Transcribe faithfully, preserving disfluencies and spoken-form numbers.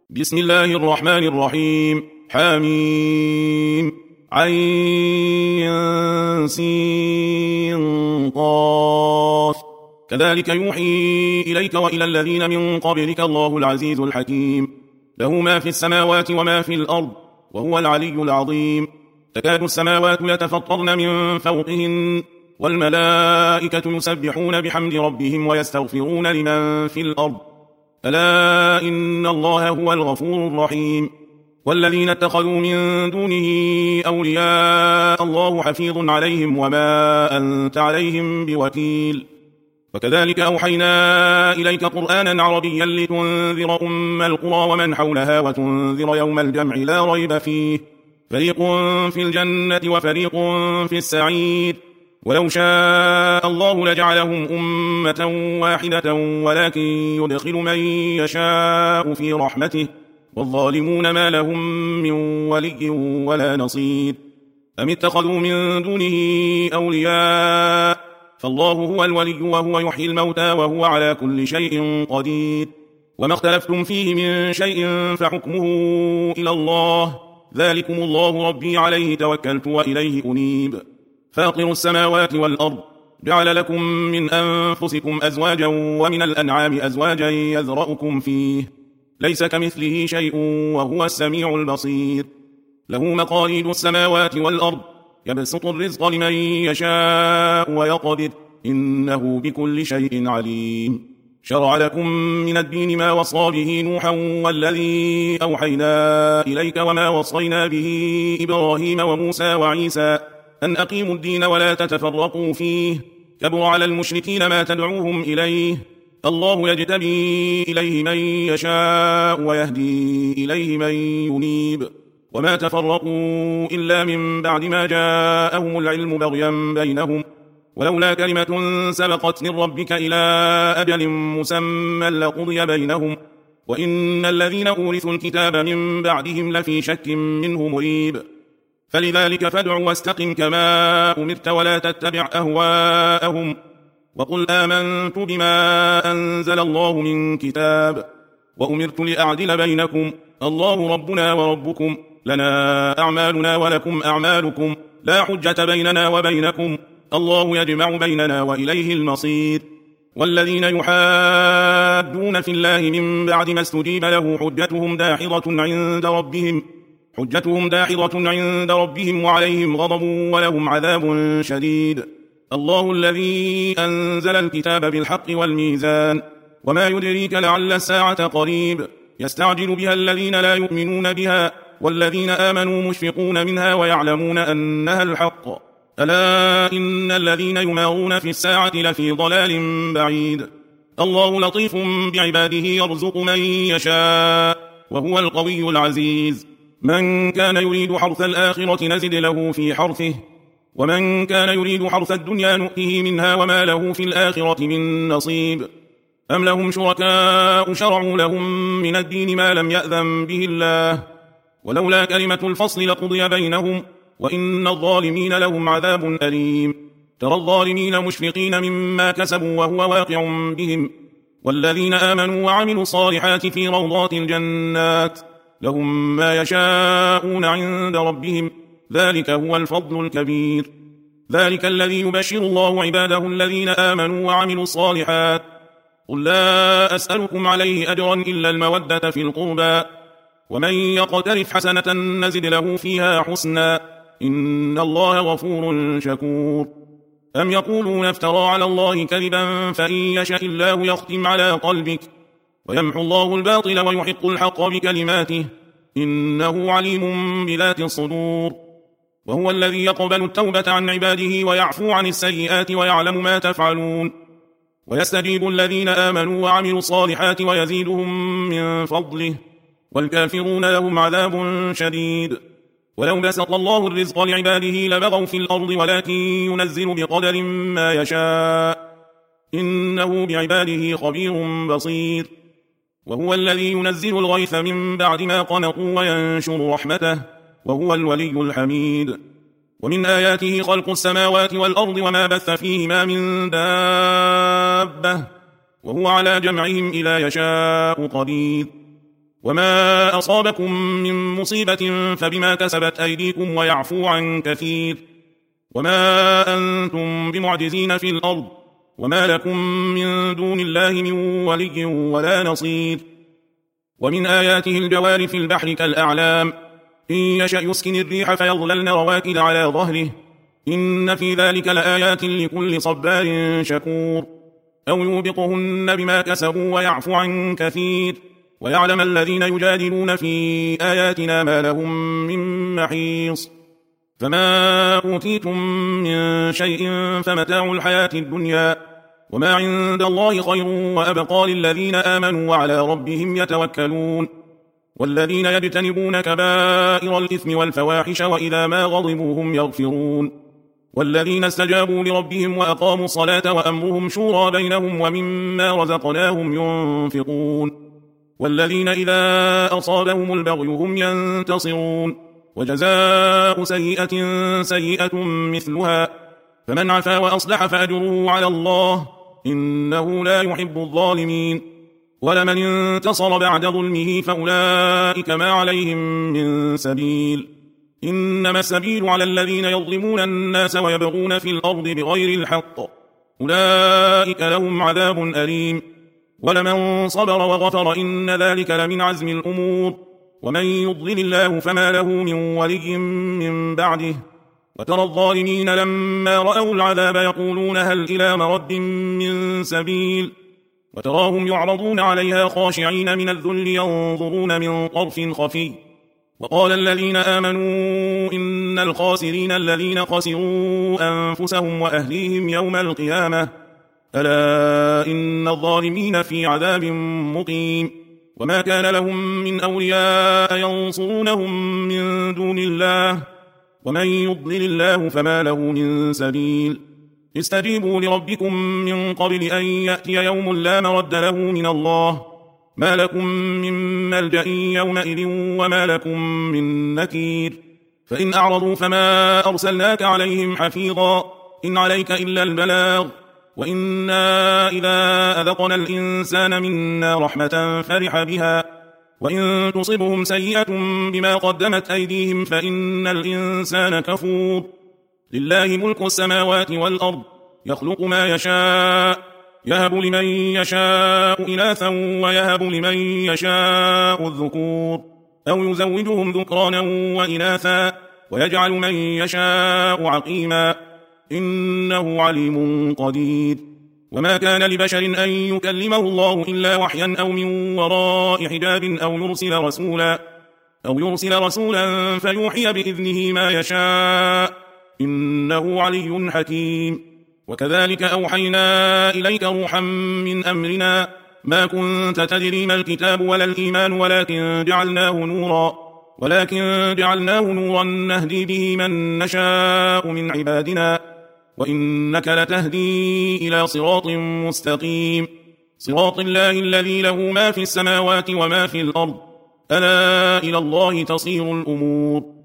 بسم الله الرحمن الرحيم. حميم عين سين قاف. كذلك يوحي إليك وإلى الذين من قبلك الله العزيز الحكيم، له ما في السماوات وما في الأرض، وهو العلي العظيم. تكاد السماوات يتفطرن من فوقهن، والملائكة يسبحون بحمد ربهم ويستغفرون لمن في الأرض، ألا إن الله هو الغفور الرحيم. والذين اتخذوا من دونه أولياء الله حفيظ عليهم وما أنت عليهم بوكيل. وكذلك أوحينا إليك قرآنا عربيا لتنذر أم القرى ومن حولها وتنذر يوم الجمع لا ريب فيه، فريق في الجنة وفريق في السعير. ولو شاء الله لجعلهم أمة واحدة ولكن يدخل من يشاء في رحمته، والظالمون ما لهم من ولي ولا نصير. أم اتخذوا من دونه أولياء، فالله هو الولي وهو يحيي الموتى وهو على كل شيء قدير. وما اختلفتم فيه من شيء فحكمه إلى الله، ذلكم الله ربي عليه توكلت وإليه أنيب. فاطر السماوات والأرض، جعل لكم من أنفسكم أزواجا ومن الأنعام أزواجا يذرأكم فيه، ليس كمثله شيء وهو السميع البصير. له مقاليد السماوات والأرض، يبسط الرزق لمن يشاء ويقدر، إنه بكل شيء عليم. شرع لكم من الدين ما وصى به نوحا والذي أوحينا إليك وما وصينا به إبراهيم وموسى وعيسى، أن أقيموا الدين ولا تتفرقوا فيه، كبر على المشركين ما تدعوهم إليه. الله يجتبي إليه من يشاء ويهدي إليه من ينيب، وما تفرقوا إلا من بعد ما جاءهم العلم بغيا بينهم، ولولا كلمة سبقت من ربك إلى أجل مسمى لقضي بينهم، وإن الذين أورثوا الكتاب من بعدهم لفي شك منه مريب. فلذلك فادع واستقم كما أمرت ولا تتبع أهواءهم، وقل آمنت بما أنزل الله من كتاب، وأمرت لأعدل بينكم، الله ربنا وربكم، لنا أعمالنا ولكم أعمالكم، لا حجة بيننا وبينكم، الله يجمع بيننا وإليه المصير. والذين يحادون في الله من بعد ما استجيب له حجتهم داحضة عند ربهم حجتهم داحضة عند ربهم وعليهم غضب ولهم عذاب شديد. الله الذي أنزل الكتاب بالحق والميزان، وما يدريك لعل الساعة قريب، يستعجل بها الذين لا يؤمنون بها، والذين آمنوا مشفقون منها ويعلمون أنها الحق، ألا إن الذين يمارون في الساعة لفي ضلال بعيد. الله لطيف بعباده يرزق من يشاء، وهو القوي العزيز. من كان يريد حرث الآخرة نزد له في حرثه، ومن كان يريد حرث الدنيا نؤته منها وما له في الآخرة من نصيب. أم لهم شركاء شرعوا لهم من الدين ما لم يأذن به الله، ولولا كلمة الفصل لقضي بينهم، وإن الظالمين لهم عذاب أليم. ترى الظالمين مشفقين مما كسبوا وهو واقع بهم، والذين آمنوا وعملوا الصالحات في روضات الجنات، لهم ما يشاءون عند ربهم، ذلك هو الفضل الكبير. ذلك الذي يبشر الله عباده الذين آمنوا وعملوا الصالحات. قل لا أسألكم عليه أجرا إلا المودة في القربى، ومن يقترف حسنة نزد له فيها حسنا، إن الله غفور شكور. أم يقولون افترى على الله كذبا، فإن يشاء الله يختم على قلبك، ويمحو الله الباطل ويحق الحق بكلماته، إنه عليم بذات الصدور. وهو الذي يقبل التوبة عن عباده ويعفو عن السيئات ويعلم ما تفعلون، ويستجيب الذين آمنوا وعملوا الصالحات ويزيدهم من فضله، والكافرون لهم عذاب شديد. ولو بسط الله الرزق لعباده لبغوا في الأرض، ولكن ينزل بقدر ما يشاء، إنه بعباده خبير بصير. وهو الذي ينزل الغيث من بعد ما قنطوا وينشر رحمته، وهو الولي الحميد. ومن آياته خلق السماوات والأرض وما بث فيهما من دابة، وهو على جمعهم إذا يشاء قدير. وما أصابكم من مصيبة فبما كسبت أيديكم ويعفو عن كثير. وما أنتم بمعجزين في الأرض وما لكم من دون الله من ولي ولا نصير. ومن آياته الجوار في البحر كالأعلام إن يشأ يسكن الريح فيظللن رواكد على ظهره إن في ذلك لآيات لكل صبار شكور. أو يوبقهن بما كسبوا ويعفو عن كثير ويعلم الذين يجادلون في آياتنا ما لهم من محيص. فما أوتيتم من شيء فمتاع الحياة الدنيا وما عند الله خير وأبقى للذين آمنوا وعلى ربهم يتوكلون. والذين يجتنبون كبائر الإثم والفواحش وإذا ما غضبوا هم يغفرون. والذين استجابوا لربهم وأقاموا الصلاة وأمرهم شورى بينهم ومما رزقناهم ينفقون. والذين إذا أصابهم البغي هم ينتصرون. وجزاء سيئة سيئة مثلها فمن عفا وأصلح فأجره على الله إنه لا يحب الظالمين. ولمن انتصر بعد ظلمه فأولئك ما عليهم من سبيل إنما السبيل على الذين يظلمون الناس ويبغون في الأرض بغير الحق أولئك لهم عذاب أليم. ولمن صبر وغفر إن ذلك لمن عزم الأمور. ومن يضلل الله فما له من ولي من بعده. وترى الظالمين لما رأوا العذاب يقولون هل إلى مرد من سبيل وتراهم يعرضون عليها خاشعين من الذل ينظرون من طرف خفي. وقال الذين آمنوا إن الخاسرين الذين خسروا أنفسهم وأهليهم يوم القيامة ألا إن الظالمين في عذاب مقيم. وما كان لهم من أولياء ينصرونهم من دون الله ومن يضلل الله فما له من سبيل. استجيبوا لربكم من قبل أن يأتي يوم لا مرد له من الله ما لكم من ملجأ يومئذ وما لكم من نكير. فإن أعرضوا فما أرسلناك عليهم حفيظا إن عليك إلا البلاغ وإنا إذا أذقنا الإنسان منا رحمة فرح بها وإن تصبهم سيئة بما قدمت أيديهم فإن الإنسان كفور. لله ملك السماوات والأرض يخلق ما يشاء يهب لمن يشاء إناثا ويهب لمن يشاء الذكور أو يزوجهم ذكرانا وإناثا ويجعل من يشاء عقيما إنه عليم قدير. وما كان لبشر أن يكلمه الله إلا وحيا أو من وراء حجاب أو يرسل رسولا أو يرسل رسولا فيوحي بإذنه ما يشاء إنه علي حكيم. وكذلك أوحينا إليك روحا من أمرنا ما كنت تدري ما الكتاب ولا الإيمان ولكن جعلناه نورا ولكن جعلناه نورا نهدي به من نشاء من عبادنا وإنك لتهدي إلى صراط مستقيم صراط الله الذي له ما في السماوات وما في الأرض ألا إلى الله تصير الأمور.